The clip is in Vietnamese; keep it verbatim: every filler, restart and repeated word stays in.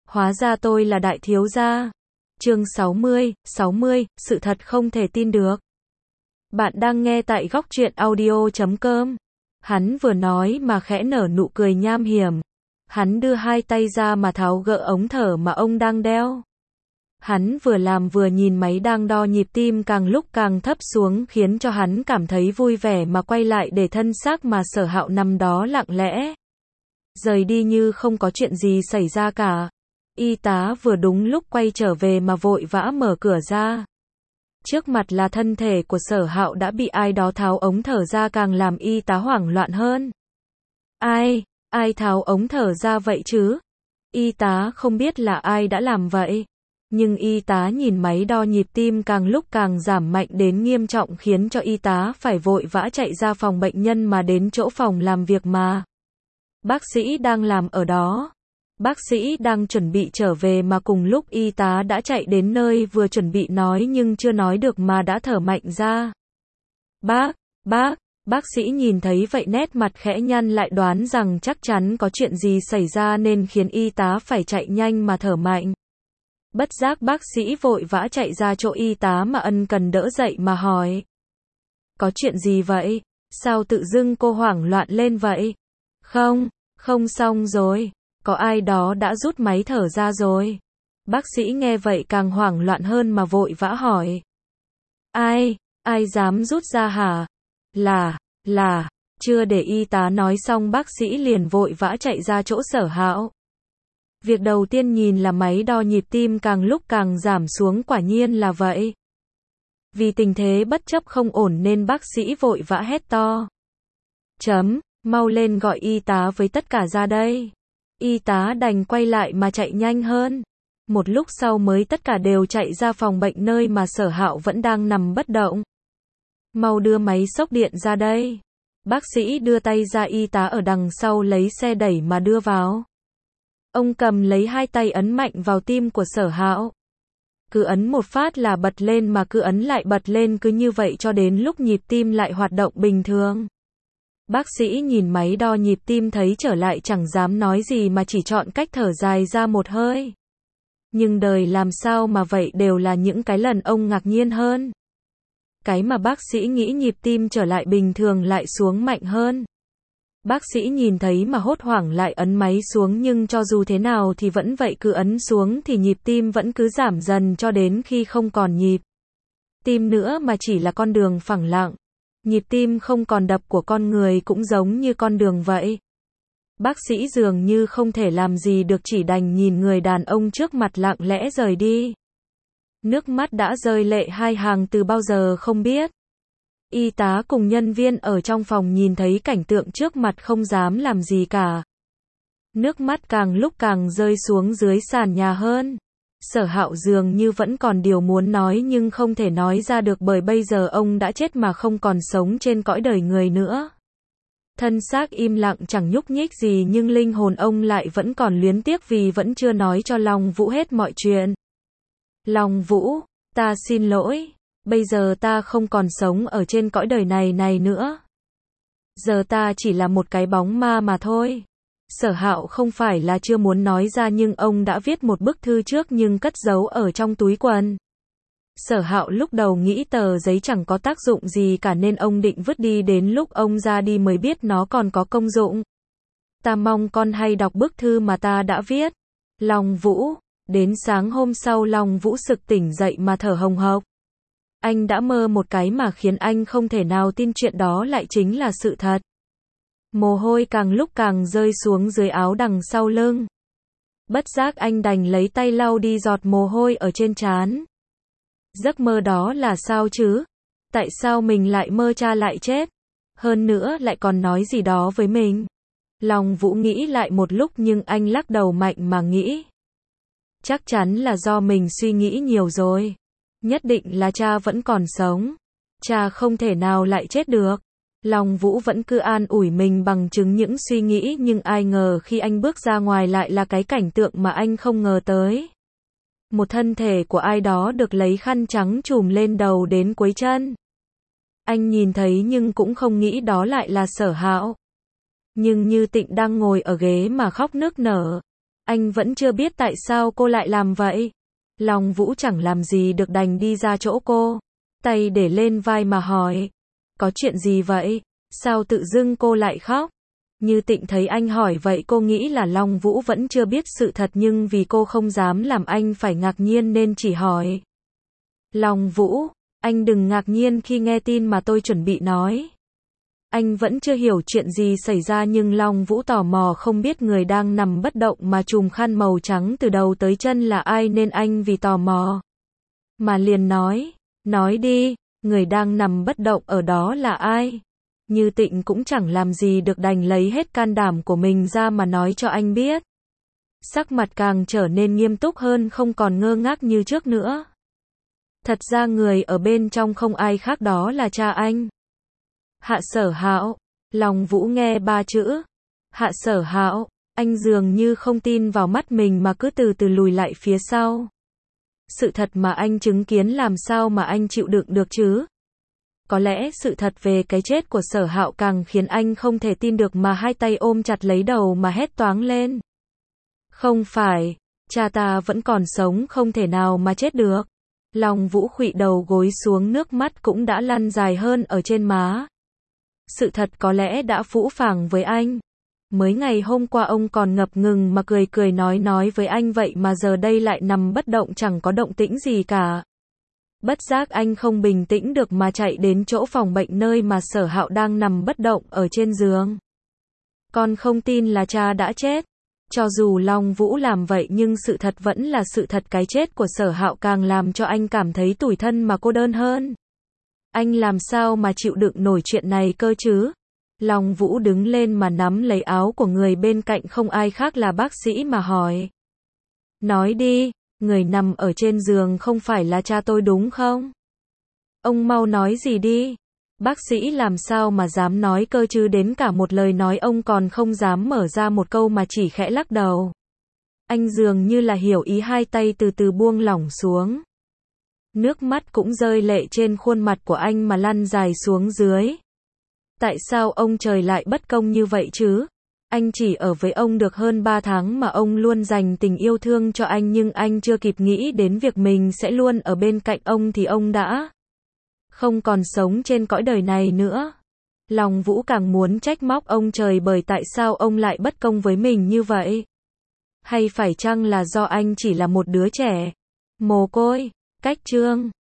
Hóa ra tôi là đại thiếu gia. Chương sáu mươi, sáu mươi, sự thật không thể tin được. Bạn đang nghe tại góc truyện audio chấm com. Hắn vừa nói mà khẽ nở nụ cười nham hiểm. Hắn đưa hai tay ra mà tháo gỡ ống thở mà ông đang đeo. Hắn vừa làm vừa nhìn máy đang đo nhịp tim càng lúc càng thấp xuống khiến cho hắn cảm thấy vui vẻ mà quay lại để thân xác mà Sở Hạo nằm đó lặng lẽ. Rời đi như không có chuyện gì xảy ra cả. Y tá vừa đúng lúc quay trở về mà vội vã mở cửa ra. Trước mặt là thân thể của Sở Hạo đã bị ai đó tháo ống thở ra càng làm y tá hoảng loạn hơn. Ai, ai tháo ống thở ra vậy chứ? Y tá không biết là ai đã làm vậy. Nhưng y tá nhìn máy đo nhịp tim càng lúc càng giảm mạnh đến nghiêm trọng khiến cho y tá phải vội vã chạy ra phòng bệnh nhân mà đến chỗ phòng làm việc mà bác sĩ đang làm ở đó. Bác sĩ đang chuẩn bị trở về mà cùng lúc y tá đã chạy đến nơi vừa chuẩn bị nói nhưng chưa nói được mà đã thở mạnh ra. Bác, bác, bác sĩ nhìn thấy vậy nét mặt khẽ nhăn lại đoán rằng chắc chắn có chuyện gì xảy ra nên khiến y tá phải chạy nhanh mà thở mạnh. Bất giác bác sĩ vội vã chạy ra chỗ y tá mà ân cần đỡ dậy mà hỏi. Có chuyện gì vậy? Sao tự dưng cô hoảng loạn lên vậy? Không, không xong rồi. Có ai đó đã rút máy thở ra rồi. Bác sĩ nghe vậy càng hoảng loạn hơn mà vội vã hỏi. Ai, ai dám rút ra hả? Là, là, chưa để y tá nói xong bác sĩ liền vội vã chạy ra chỗ Sở Hạo. Việc đầu tiên nhìn là máy đo nhịp tim càng lúc càng giảm xuống quả nhiên là vậy. Vì tình thế bất chấp không ổn nên bác sĩ vội vã hét to. Chấm, mau lên gọi y tá với tất cả ra đây. Y tá đành quay lại mà chạy nhanh hơn. Một lúc sau mới tất cả đều chạy ra phòng bệnh nơi mà Sở Hạo vẫn đang nằm bất động. Mau đưa máy xốc điện ra đây. Bác sĩ đưa tay ra y tá ở đằng sau lấy xe đẩy mà đưa vào. Ông cầm lấy hai tay ấn mạnh vào tim của Sở Hạo. Cứ ấn một phát là bật lên mà cứ ấn lại bật lên cứ như vậy cho đến lúc nhịp tim lại hoạt động bình thường. Bác sĩ nhìn máy đo nhịp tim thấy trở lại chẳng dám nói gì mà chỉ chọn cách thở dài ra một hơi. Nhưng đời làm sao mà vậy đều là những cái lần ông ngạc nhiên hơn. Cái mà bác sĩ nghĩ nhịp tim trở lại bình thường lại xuống mạnh hơn. Bác sĩ nhìn thấy mà hốt hoảng lại ấn máy xuống nhưng cho dù thế nào thì vẫn vậy cứ ấn xuống thì nhịp tim vẫn cứ giảm dần cho đến khi không còn nhịp tim nữa mà chỉ là con đường phẳng lặng. Nhịp tim không còn đập của con người cũng giống như con đường vậy. Bác sĩ dường như không thể làm gì được chỉ đành nhìn người đàn ông trước mặt lặng lẽ rời đi. Nước mắt đã rơi lệ hai hàng từ bao giờ không biết. Y tá cùng nhân viên ở trong phòng nhìn thấy cảnh tượng trước mặt không dám làm gì cả. Nước mắt càng lúc càng rơi xuống dưới sàn nhà hơn. Sở Hạo dường như vẫn còn điều muốn nói nhưng không thể nói ra được bởi bây giờ ông đã chết mà không còn sống trên cõi đời người nữa. Thân xác im lặng chẳng nhúc nhích gì nhưng linh hồn ông lại vẫn còn luyến tiếc vì vẫn chưa nói cho Long Vũ hết mọi chuyện. Long Vũ, ta xin lỗi. Bây giờ ta không còn sống ở trên cõi đời này này nữa. Giờ ta chỉ là một cái bóng ma mà thôi. Sở Hạo không phải là chưa muốn nói ra nhưng ông đã viết một bức thư trước nhưng cất giấu ở trong túi quần. Sở Hạo lúc đầu nghĩ tờ giấy chẳng có tác dụng gì cả nên ông định vứt đi đến lúc ông ra đi mới biết nó còn có công dụng. Ta mong con hay đọc bức thư mà ta đã viết. Long Vũ. Đến sáng hôm sau Long Vũ sực tỉnh dậy mà thở hồng hộc. Anh đã mơ một cái mà khiến anh không thể nào tin chuyện đó lại chính là sự thật. Mồ hôi càng lúc càng rơi xuống dưới áo đằng sau lưng. Bất giác anh đành lấy tay lau đi giọt mồ hôi ở trên trán. Giấc mơ đó là sao chứ? Tại sao mình lại mơ cha lại chết? Hơn nữa lại còn nói gì đó với mình? Long Vũ nghĩ lại một lúc nhưng anh lắc đầu mạnh mà nghĩ. Chắc chắn là do mình suy nghĩ nhiều rồi. Nhất định là cha vẫn còn sống. Cha không thể nào lại chết được. Long Vũ vẫn cứ an ủi mình bằng chứng những suy nghĩ nhưng ai ngờ khi anh bước ra ngoài lại là cái cảnh tượng mà anh không ngờ tới. Một thân thể của ai đó được lấy khăn trắng trùm lên đầu đến cuối chân. Anh nhìn thấy nhưng cũng không nghĩ đó lại là Sở Hạo. Nhưng Như Tịnh đang ngồi ở ghế mà khóc nức nở. Anh vẫn chưa biết tại sao cô lại làm vậy. Long Vũ chẳng làm gì được đành đi ra chỗ cô. Tay để lên vai mà hỏi. Có chuyện gì vậy? Sao tự dưng cô lại khóc? Như Tịnh thấy anh hỏi vậy cô nghĩ là Long Vũ vẫn chưa biết sự thật nhưng vì cô không dám làm anh phải ngạc nhiên nên chỉ hỏi. Long Vũ, anh đừng ngạc nhiên khi nghe tin mà tôi chuẩn bị nói. Anh vẫn chưa hiểu chuyện gì xảy ra nhưng Long Vũ tò mò không biết người đang nằm bất động mà trùm khăn màu trắng từ đầu tới chân là ai nên anh vì tò mò mà liền nói, nói đi, người đang nằm bất động ở đó là ai? Như Tịnh cũng chẳng làm gì được đành lấy hết can đảm của mình ra mà nói cho anh biết. Sắc mặt càng trở nên nghiêm túc hơn không còn ngơ ngác như trước nữa. Thật ra người ở bên trong không ai khác đó là cha anh. Hạ Sở Hạo. Long Vũ nghe ba chữ Hạ Sở Hạo, anh dường như không tin vào mắt mình mà cứ từ từ lùi lại phía sau. Sự thật mà anh chứng kiến làm sao mà anh chịu đựng được chứ? Có lẽ sự thật về cái chết của Sở Hạo càng khiến anh không thể tin được mà hai tay ôm chặt lấy đầu mà hét toáng lên. Không phải, cha ta vẫn còn sống không thể nào mà chết được. Long Vũ khuỵu đầu gối xuống nước mắt cũng đã lăn dài hơn ở trên má. Sự thật có lẽ đã phũ phàng với anh. Mới ngày hôm qua ông còn ngập ngừng mà cười cười nói nói với anh vậy mà giờ đây lại nằm bất động chẳng có động tĩnh gì cả. Bất giác anh không bình tĩnh được mà chạy đến chỗ phòng bệnh nơi mà Sở Hạo đang nằm bất động ở trên giường. Con không tin là cha đã chết. Cho dù Long Vũ làm vậy nhưng sự thật vẫn là sự thật, cái chết của Sở Hạo càng làm cho anh cảm thấy tủi thân mà cô đơn hơn. Anh làm sao mà chịu đựng nổi chuyện này cơ chứ? Long Vũ đứng lên mà nắm lấy áo của người bên cạnh không ai khác là bác sĩ mà hỏi. Nói đi, người nằm ở trên giường không phải là cha tôi đúng không? Ông mau nói gì đi. Bác sĩ làm sao mà dám nói cơ chứ, đến cả một lời nói ông còn không dám mở ra một câu mà chỉ khẽ lắc đầu. Anh dường như là hiểu ý, hai tay từ từ buông lỏng xuống. Nước mắt cũng rơi lệ trên khuôn mặt của anh mà lăn dài xuống dưới. Tại sao ông trời lại bất công như vậy chứ? Anh chỉ ở với ông được hơn ba tháng mà ông luôn dành tình yêu thương cho anh nhưng anh chưa kịp nghĩ đến việc mình sẽ luôn ở bên cạnh ông thì ông đã không còn sống trên cõi đời này nữa. Long Vũ càng muốn trách móc ông trời bởi tại sao ông lại bất công với mình như vậy? Hay phải chăng là do anh chỉ là một đứa trẻ mồ côi, cách chương